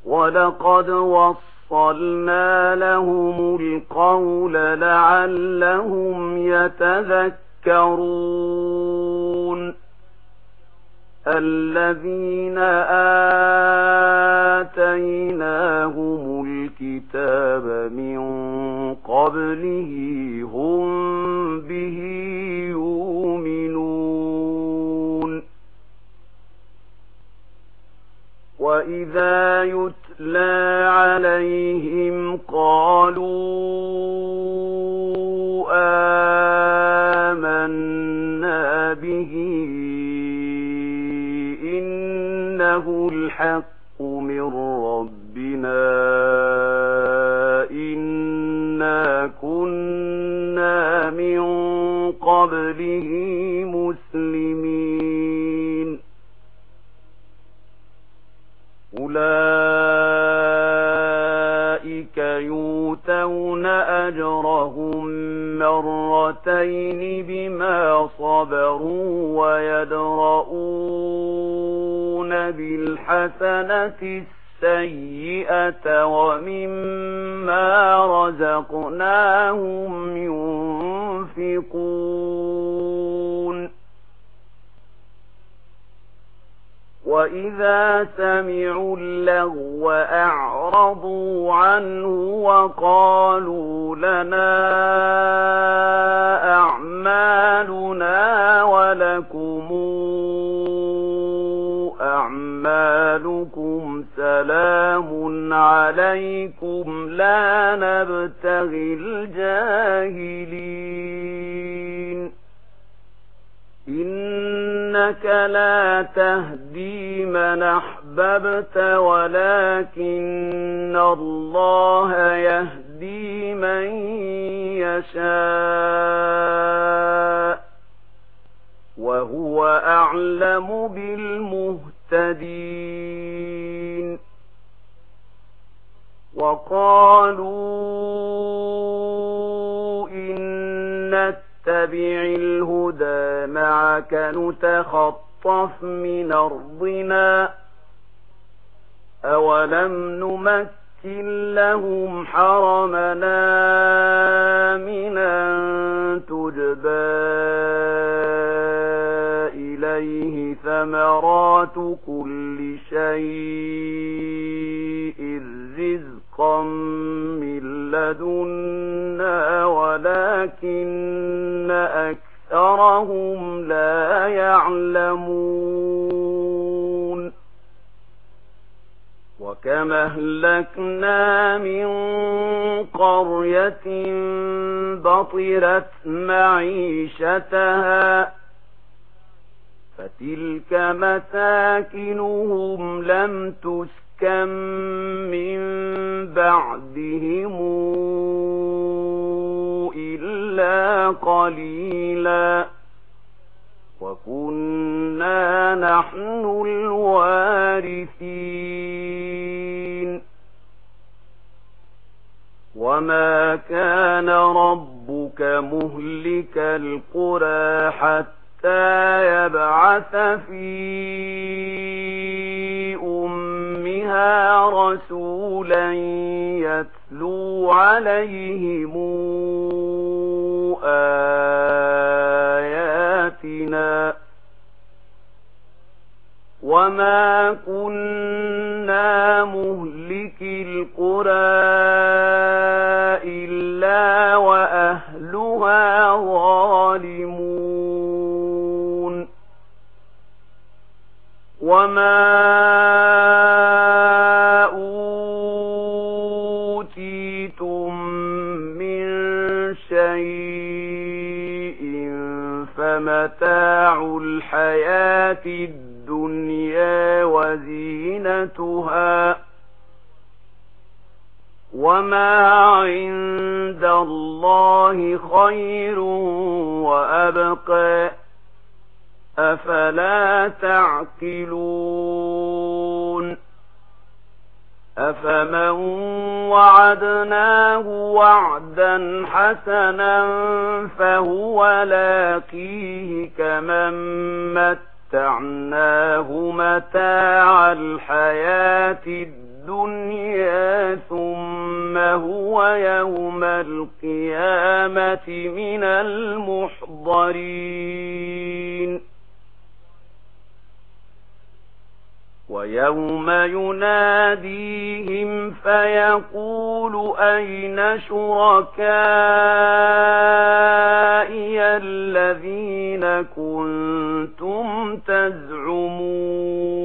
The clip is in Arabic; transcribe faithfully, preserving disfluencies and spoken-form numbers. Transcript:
ولقد وصلنا لهم القول لعلهم يتذكرون الذين آتيناهم الكتاب من قبله هم به يؤمنون وإذا يتلى عليهم قالوا آمنا به إنه الحق من ربنا إنا كنا من قبله مسلمين أولئك يؤتون أجرهم مرتين بما صبروا ويدرؤون بالحسنة السيئة ومما رزقناهم ينفقون وإذا سمعوا اللغو أعرضوا عنه وقالوا لنا أعمالنا ولكم أعمالكم سلام عليكم لا نبتغي الجاهلين إنك لا تهدي من أحببت ولكن الله يهدي من يشاء وهو أعلم بالمهتدين وقالوا إن نتبع الهدى معك نتخطف من أرضنا أولم نمكن لهم حرمنا آمنا تجبى إليه ثمرات كل شيء رزقا من لدنا ولكن أكثرهم لا يعلمون وكما أهلكنا من قرية بطرت معيشتها فتلك مساكنهم لم تسكن من بعدهم إلا قليلا وكنا نحن الوارثين وما كان ربك مهلك القرى حتى يبعث في أمها رسولا يتلو عليهم آياتنا وما كنا مهلك القرى إلا وأهلها ظالمون وما أوتيتم من شيء فمتاع الحياة الدنيا وزينتها وما عند الله خير وأبقى أفلا تعقلون أفمن وعدناه وعدا حسنا فهو لاقيه كمن متعناه متاع الحياة الدنيا الدنيا ثم هو يوم القيامة من المحضرين ويوم يناديهم فيقول أين شركائي الذين كنتم تزعمون